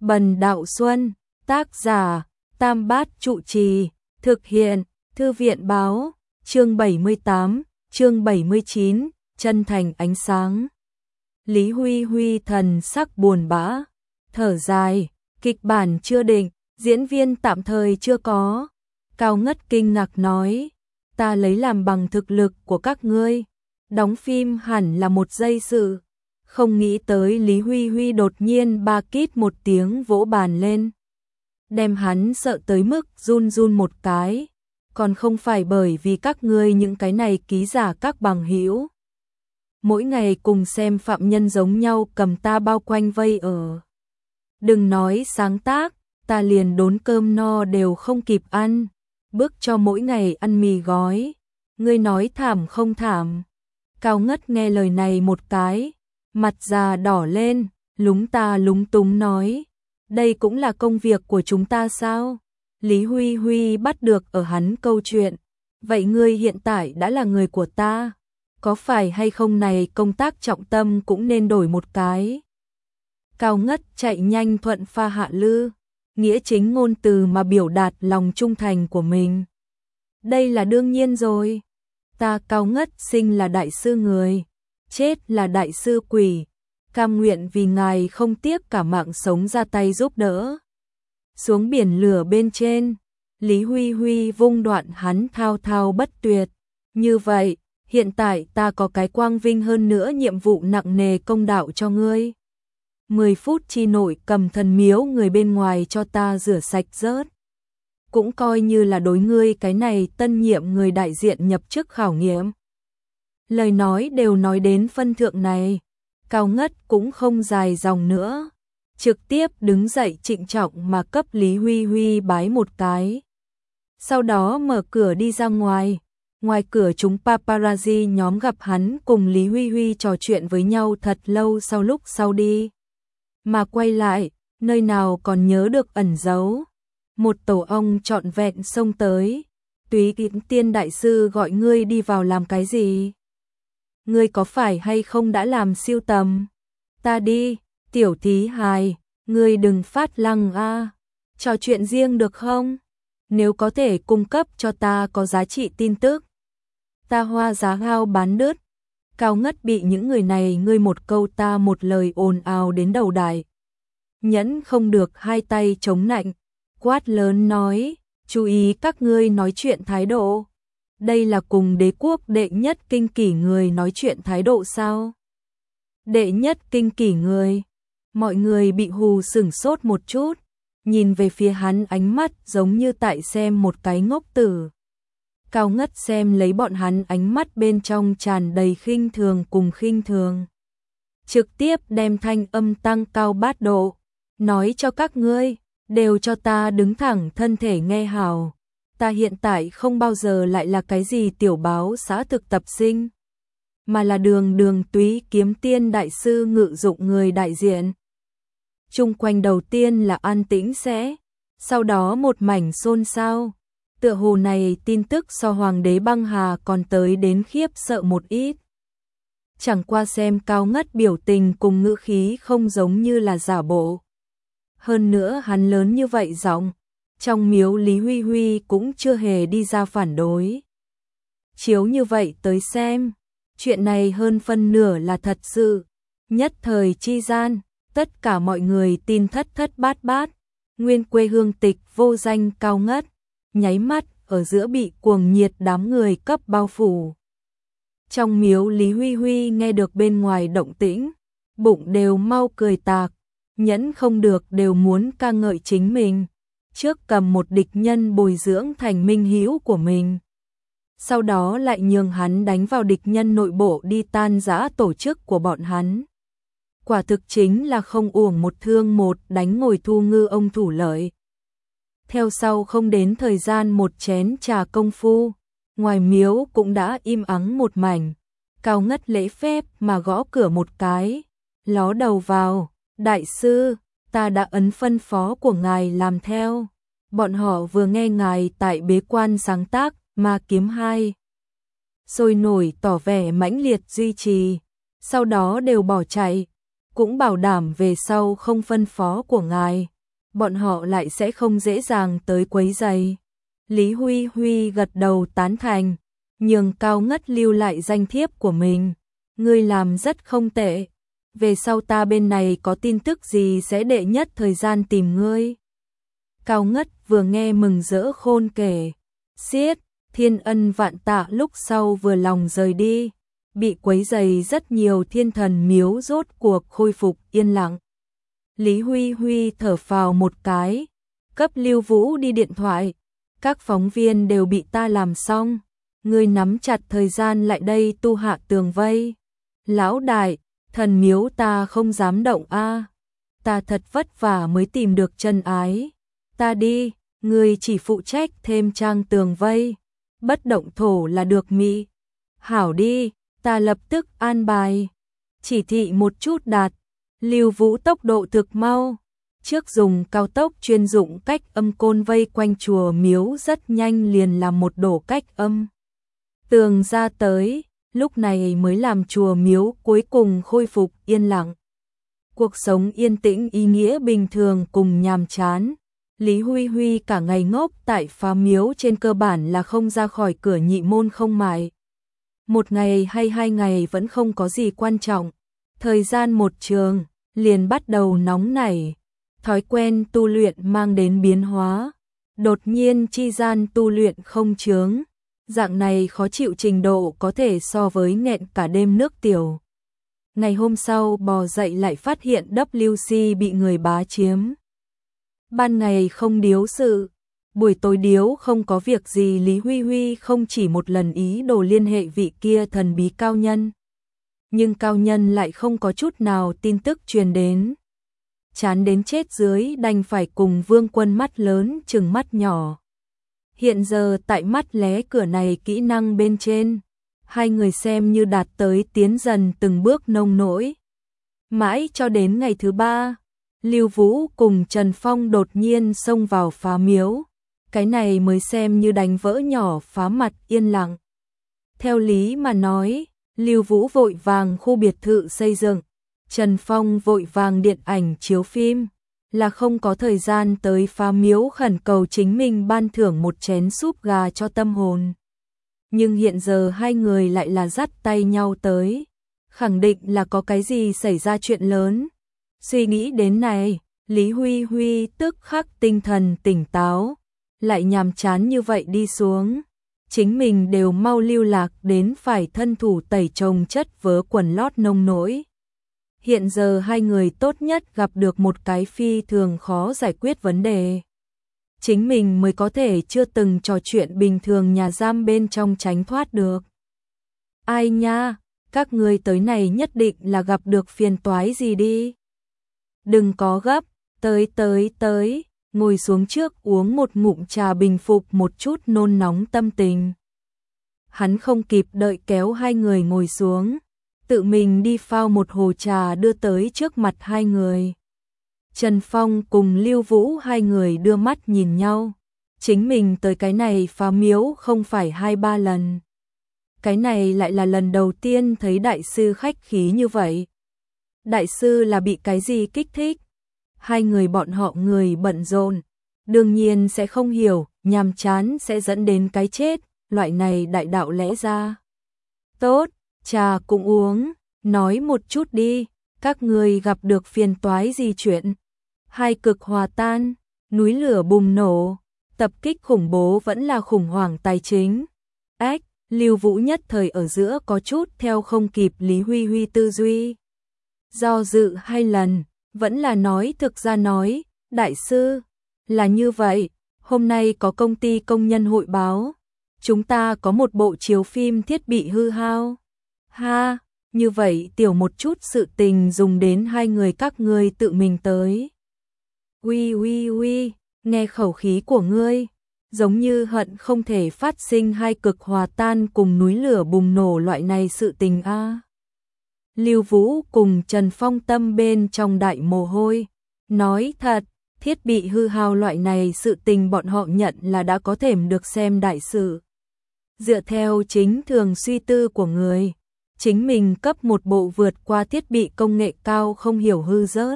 Bần Đạo Xuân, tác giả, Tam Bát Trụ Trì, thực hiện, Thư viện báo, chương 78, chương 79, chân thành ánh sáng. Lý Huy Huy thần sắc buồn bã, thở dài, kịch bản chưa định, diễn viên tạm thời chưa có. Cao Ngất kinh ngạc nói, ta lấy làm bằng thực lực của các ngươi, đóng phim hẳn là một giây sự. Không nghĩ tới Lý Huy Huy đột nhiên ba kít một tiếng vỗ bàn lên, đem hắn sợ tới mức run run một cái, còn không phải bởi vì các ngươi những cái này ký giả các bằng hữu. Mỗi ngày cùng xem phạm nhân giống nhau cầm ta bao quanh vây ở. Đừng nói sáng tác, ta liền đốn cơm no đều không kịp ăn, bức cho mỗi ngày ăn mì gói. Ngươi nói thảm không thảm? Cao Ngất nghe lời này một cái, mặt già đỏ lên, lúng ta lúng túng nói, đây cũng là công việc của chúng ta sao? Lý Huy Huy bắt được ở hắn câu chuyện, vậy ngươi hiện tại đã là người của ta, có phải hay không này công tác trọng tâm cũng nên đổi một cái. Cao Ngất chạy nhanh thuận pha hạ lư, nghĩa chính ngôn từ mà biểu đạt lòng trung thành của mình. Đây là đương nhiên rồi, ta Cao Ngất sinh là đại sư người, chết là đại sư quỷ, cam nguyện vì ngài không tiếc cả mạng sống ra tay giúp đỡ. Xuống biển lửa bên trên, Lý Huy Huy vung đoạn hắn thao thao bất tuyệt. Như vậy, hiện tại ta có cái quang vinh hơn nữa nhiệm vụ nặng nề công đạo cho ngươi. 10 phút chi nội cầm thần miếu người bên ngoài cho ta rửa sạch rớt. Cũng coi như là đối ngươi cái này tân nhiệm người đại diện nhập chức khảo nghiệm. Lời nói đều nói đến phân thượng này, Cao Ngất cũng không dài dòng nữa, trực tiếp đứng dậy trịnh trọng mà cấp Lý Huy Huy bái một cái. Sau đó mở cửa đi ra ngoài, ngoài cửa chúng paparazzi nhóm gặp hắn cùng Lý Huy Huy trò chuyện với nhau thật lâu sau lúc sau đi. Mà quay lại, nơi nào còn nhớ được ẩn giấu. Một tổ ong trọn vẹn xông tới, Túy Kiếm Tiên đại sư gọi ngươi đi vào làm cái gì? Ngươi có phải hay không đã làm siêu tầm? Ta đi, tiểu thí hài, ngươi đừng phát lăng a, trò chuyện riêng được không? Nếu có thể cung cấp cho ta có giá trị tin tức, ta hoa giá cao bán đứt. Cao Ngất bị những người này ngươi một câu ta một lời ồn ào đến đầu đài. Nhẫn không được hai tay chống nạnh, quát lớn nói, chú ý các ngươi nói chuyện thái độ. Đây là cùng đế quốc đệ nhất kinh kỷ người nói chuyện thái độ sao? Đệ nhất kinh kỷ người. Mọi người bị hù sửng sốt một chút, nhìn về phía hắn ánh mắt giống như tại xem một cái ngốc tử. Cao Ngất xem lấy bọn hắn ánh mắt bên trong tràn đầy khinh thường cùng khinh thường. Trực tiếp đem thanh âm tăng cao bát độ, nói cho các ngươi, đều cho ta đứng thẳng thân thể nghe hào. Ta hiện tại không bao giờ lại là cái gì tiểu báo xã thực tập sinh, mà là đường Túy Kiếm Tiên đại sư ngự dụng người đại diện. Chung quanh đầu tiên là an tĩnh sẽ, sau đó một mảnh xôn xao. Tựa hồ này tin tức so Hoàng đế Băng Hà còn tới đến khiếp sợ một ít. Chẳng qua xem Cao Ngất biểu tình cùng ngữ khí không giống như là giả bộ. Hơn nữa hắn lớn như vậy giọng, trong miếu Lý Huy Huy cũng chưa hề đi ra phản đối. Chiếu như vậy tới xem, chuyện này hơn phân nửa là thật sự. Nhất thời chi gian, tất cả mọi người tin thất thất bát bát, nguyên quê hương tịch vô danh Cao Ngất, nháy mắt ở giữa bị cuồng nhiệt đám người cấp bao phủ. Trong miếu Lý Huy Huy nghe được bên ngoài động tĩnh, bụng đều mau cười tạc, nhẫn không được đều muốn ca ngợi chính mình. Trước cầm một địch nhân bồi dưỡng thành minh hữu của mình, sau đó lại nhường hắn đánh vào địch nhân nội bộ đi tan rã tổ chức của bọn hắn. Quả thực chính là không uổng một thương một đánh ngồi thu ngư ông thủ lợi. Theo sau không đến thời gian một chén trà công phu, ngoài miếu cũng đã im ắng một mảnh. Cao Ngất lễ phép mà gõ cửa một cái, ló đầu vào, đại sư, ta đã ấn phân phó của ngài làm theo. Bọn họ vừa nghe ngài tại bế quan sáng tác Ma Kiếm 2, sôi nổi tỏ vẻ mãnh liệt duy trì, sau đó đều bỏ chạy. cũng bảo đảm về sau không phân phó của ngài, bọn họ lại sẽ không dễ dàng tới quấy rầy. Lý Huy Huy gật đầu tán thành, nhường Cao Ngất lưu lại danh thiếp của mình. Ngươi làm rất không tệ. Về sau ta bên này có tin tức gì sẽ đệ nhất thời gian tìm ngươi. Cao Ngất vừa nghe mừng rỡ khôn kể. Xiết, thiên ân vạn tạ lúc sau vừa lòng rời đi. Bị quấy rầy rất nhiều thiên thần miếu rốt cuộc khôi phục yên lặng. Lý Huy Huy thở phào một cái, cấp Lưu Vũ đi điện thoại. Các phóng viên đều bị ta làm xong. Ngươi nắm chặt thời gian lại đây tu hạ tường vây. Lão đại, thần miếu ta không dám động a. Ta thật vất vả mới tìm được chân ái. Ta đi, ngươi chỉ phụ trách thêm trang tường vây. Bất động thổ là được mị. Hảo đi, ta lập tức an bài. Chỉ thị một chút đạt. Lưu Vũ tốc độ thực mau. Trước dùng cao tốc chuyên dụng cách âm côn vây quanh chùa miếu rất nhanh liền làm một đổ cách âm. Tường ra tới, lúc này mới làm chùa miếu cuối cùng khôi phục yên lặng. Cuộc sống yên tĩnh ý nghĩa bình thường cùng nhàm chán. Lý Huy Huy cả ngày ngốc tại phá miếu trên cơ bản là không ra khỏi cửa nhị môn không mại. Một ngày hay 2 ngày vẫn không có gì quan trọng. Thời gian một trường, liền bắt đầu nóng nảy. Thói quen tu luyện mang đến biến hóa. Đột nhiên chi gian tu luyện không chướng. Dạng này khó chịu trình độ có thể so với nghẹn cả đêm nước tiểu. Ngày hôm sau bò dậy lại phát hiện WC bị người bá chiếm. Ban ngày không điếu sự, buổi tối điếu không có việc gì. Lý Huy Huy không chỉ một lần ý đồ liên hệ vị kia thần bí cao nhân. Nhưng cao nhân lại không có chút nào tin tức truyền đến. Chán đến chết dưới đành phải cùng Vương Quân mắt lớn chừng mắt nhỏ. Hiện giờ tại mắt lé cửa này kỹ năng bên trên, hai người xem như đạt tới tiến dần từng bước nông nỗi. Mãi cho đến ngày thứ 3, Lưu Vũ cùng Trần Phong đột nhiên xông vào phá miếu. Cái này mới xem như đánh vỡ nhỏ phá mặt yên lặng. Theo lý mà nói, Lưu Vũ vội vàng khu biệt thự xây dựng, Trần Phong vội vàng điện ảnh chiếu phim, là không có thời gian tới phá miếu khẩn cầu chính mình ban thưởng một chén súp gà cho tâm hồn. Nhưng hiện giờ hai người lại là dắt tay nhau tới, khẳng định là có cái gì xảy ra chuyện lớn. Suy nghĩ đến này, Lý Huy Huy tức khắc tinh thần tỉnh táo, lại nhàm chán như vậy đi xuống. Chính mình đều mau lưu lạc đến phải thân thủ tẩy trồng chất vớ quần lót nông nỗi. Hiện giờ hai người tốt nhất gặp được một cái phi thường khó giải quyết vấn đề. Chính mình mới có thể chưa từng trò chuyện bình thường nhà giam bên trong tránh thoát được. Ai nha, các ngươi tới này nhất định là gặp được phiền toái gì đi. Đừng có gấp, tới, ngồi xuống trước uống một ngụm trà bình phục một chút nôn nóng tâm tình. Hắn không kịp đợi kéo hai người ngồi xuống, tự mình đi phao một hồ trà đưa tới trước mặt hai người. Trần Phong cùng Lưu Vũ hai người đưa mắt nhìn nhau. Chính mình tới cái này phá miếu không phải 2-3 lần. Cái này lại là lần đầu tiên thấy đại sư khách khí như vậy. Đại sư là bị cái gì kích thích? Hai người bọn họ người bận rộn, đương nhiên sẽ không hiểu, nhàm chán sẽ dẫn đến cái chết, loại này đại đạo lẽ ra. Tốt, trà cũng uống, nói một chút đi, các người gặp được phiền toái gì chuyện? Hai cực hòa tan, núi lửa bùng nổ, tập kích khủng bố vẫn là khủng hoảng tài chính. Ách, Lưu Vũ nhất thời ở giữa có chút theo không kịp Lý Huy Huy tư duy. Do dự 2 lần, vẫn là nói thực ra nói, đại sư, là như vậy, hôm nay có công ty công nhân hội báo, chúng ta có một bộ chiếu phim thiết bị hư hao. Ha, như vậy tiểu một chút sự tình dùng đến hai người các ngươi tự mình tới. Uy, nghe khẩu khí của ngươi, giống như hận không thể phát sinh hai cực hòa tan cùng núi lửa bùng nổ loại này sự tình a. Lưu Vũ cùng Trần Phong tâm bên trong đại mồ hôi, nói thật, thiết bị hư hao loại này sự tình bọn họ nhận là đã có thể được xem đại sự. Dựa theo chính thường suy tư của người, chính mình cấp một bộ vượt qua thiết bị công nghệ cao không hiểu hư rớt.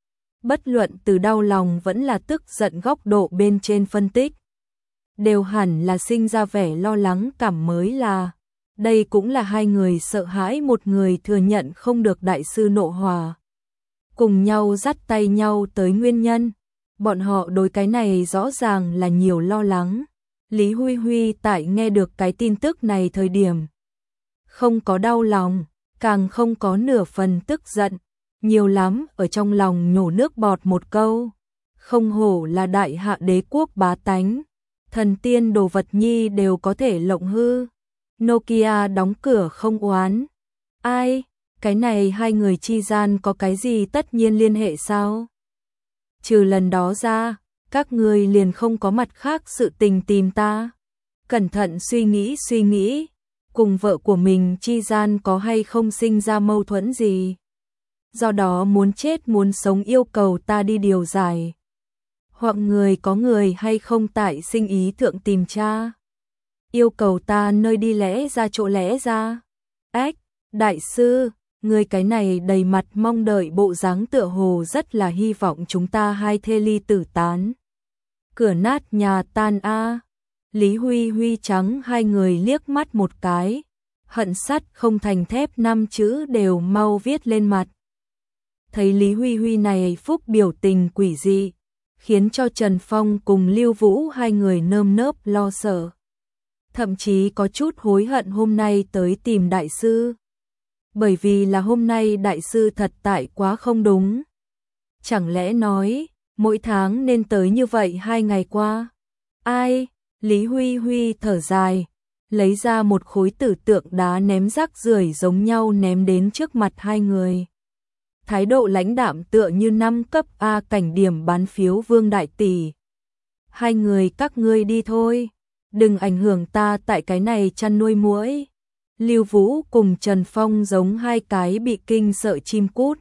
Bất luận từ đau lòng vẫn là tức giận góc độ bên trên phân tích, đều hẳn là sinh ra vẻ lo lắng cảm mới là. Đây cũng là hai người sợ hãi một người thừa nhận không được đại sư nộ hòa. Cùng nhau dắt tay nhau tới nguyên nhân. Bọn họ đối cái này rõ ràng là nhiều lo lắng. Lý Huy Huy tại nghe được cái tin tức này thời điểm, không có đau lòng, càng không có nửa phần tức giận, nhiều lắm ở trong lòng nhổ nước bọt một câu. Không hổ là đại hạ đế quốc bá tánh, thần tiên đồ vật nhi đều có thể lộng hư. Nokia đóng cửa không oán. Ai, cái này hai người chi gian có cái gì tất nhiên liên hệ sao? Trừ lần đó ra, các người liền không có mặt khác sự tình tìm ta. Cẩn thận suy nghĩ, cùng vợ của mình chi gian có hay không sinh ra mâu thuẫn gì. Do đó muốn chết muốn sống yêu cầu ta đi điều giải. Hoặc người có người hay không tại sinh ý thượng tìm cha. Yêu cầu ta nơi đi lẽ ra chỗ lẽ ra. Ách, đại sư, người cái này đầy mặt mong đợi bộ dáng tựa hồ rất là hy vọng chúng ta hai thê ly tử tán. Cửa nát nhà tan a. Lý Huy Huy trắng hai người liếc mắt một cái, hận sắt không thành thép 5 chữ đều mau viết lên mặt. Thấy Lý Huy Huy này phúc biểu tình quỷ dị, khiến cho Trần Phong cùng Lưu Vũ hai người nơm nớp lo sợ. Thậm chí có chút hối hận hôm nay tới tìm đại sư. Bởi vì là hôm nay đại sư thật tại quá không đúng. Chẳng lẽ nói, mỗi tháng nên tới như vậy 2 ngày qua? Ai? Lý Huy Huy thở dài, lấy ra một khối tử tượng đá ném rác rưởi giống nhau ném đến trước mặt hai người. Thái độ lãnh đạm tựa như 5 cấp A cảnh điểm bán phiếu Vương đại tỷ. Hai người các ngươi đi thôi, đừng ảnh hưởng ta tại cái này chăn nuôi muỗi. Lưu Vũ cùng Trần Phong giống hai cái bị kinh sợ chim cút.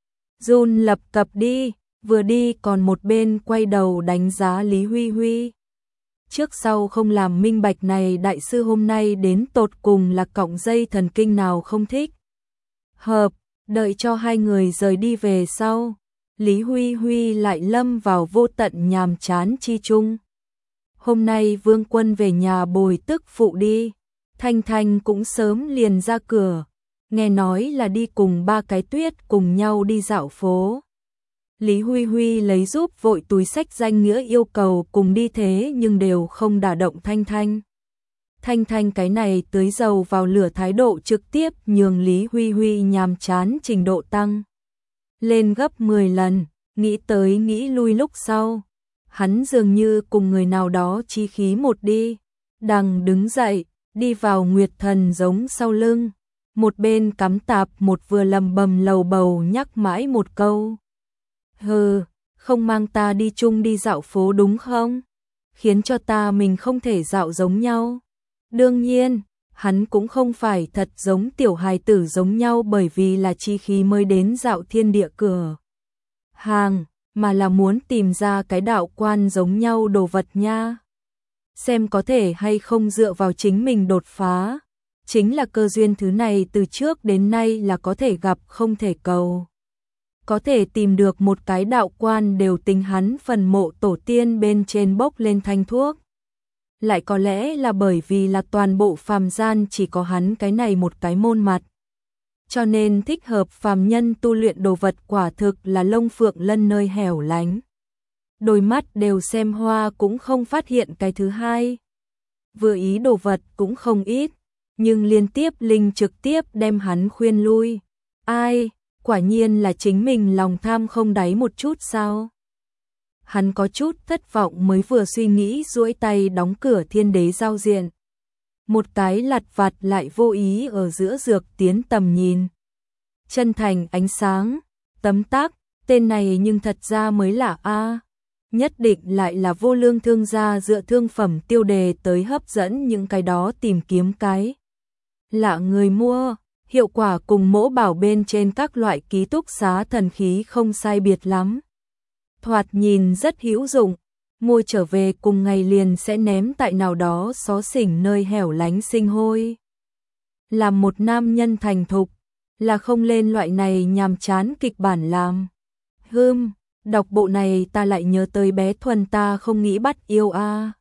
Run lập cập đi, vừa đi còn một bên quay đầu đánh giá Lý Huy Huy. Trước sau không làm minh bạch này đại sư hôm nay đến tột cùng là cọng dây thần kinh nào không thích. Hợp, đợi cho hai người rời đi về sau, Lý Huy Huy lại lâm vào vô tận nhàm chán chi chung. Hôm nay Vương Quân về nhà bồi tức phụ đi, Thanh Thanh cũng sớm liền ra cửa, nghe nói là đi cùng ba cái Tuyết cùng nhau đi dạo phố. Lý Huy Huy lấy giúp vội túi sách danh nghĩa yêu cầu cùng đi thế nhưng đều không đả động Thanh Thanh. Thanh Thanh cái này tưới dầu vào lửa thái độ trực tiếp nhường Lý Huy Huy nhàm chán trình độ tăng lên gấp 10 lần, nghĩ tới nghĩ lui lúc sau. Hắn dường như cùng người nào đó chí khí một đi, đằng đứng dậy, đi vào Nguyệt Thần giống sau lưng, một bên cắm tạp một vừa lầm bầm lầu bầu nhắc mãi một câu. Hừ, không mang ta đi chung đi dạo phố đúng không? Khiến cho ta mình không thể dạo giống nhau. Đương nhiên, hắn cũng không phải thật giống tiểu hài tử giống nhau bởi vì là chi khí mới đến dạo thiên địa cửa hàng, mà là muốn tìm ra cái đạo quan giống nhau đồ vật nha. Xem có thể hay không dựa vào chính mình đột phá. Chính là cơ duyên thứ này từ trước đến nay là có thể gặp không thể cầu. Có thể tìm được một cái đạo quan đều tính hắn phần mộ tổ tiên bên trên bốc lên thanh thuốc. Lại có lẽ là bởi vì là toàn bộ phàm gian chỉ có hắn cái này một cái môn mặt. Cho nên thích hợp phàm nhân tu luyện đồ vật quả thực là Long Phượng Lân nơi hẻo lánh. Đôi mắt đều xem hoa cũng không phát hiện cái thứ hai. Vừa ý đồ vật cũng không ít, nhưng liên tiếp linh trực tiếp đem hắn khuyên lui. Ai, quả nhiên là chính mình lòng tham không đáy một chút sao? Hắn có chút thất vọng mới vừa suy nghĩ duỗi tay đóng cửa thiên đế giao diện. Một cái lặt vặt lại vô ý ở giữa dược tiến tầm nhìn. Chân thành ánh sáng, tấm tắc, tên này nhưng thật ra mới lạ a. Nhất định lại là vô lương thương gia dựa thương phẩm tiêu đề tới hấp dẫn những cái đó tìm kiếm cái. Lạ người mua, hiệu quả cùng mỗ bảo bên trên các loại ký túc xá thần khí không sai biệt lắm. Thoạt nhìn rất hữu dụng, mua trở về cùng ngày liền sẽ ném tại nào đó xó xỉnh nơi hẻo lánh sinh hôi. làm một nam nhân thành thục, là không lên loại này nhàm chán kịch bản làm. Đọc bộ này ta lại nhớ tới bé Thuần ta không nghĩ bắt yêu a.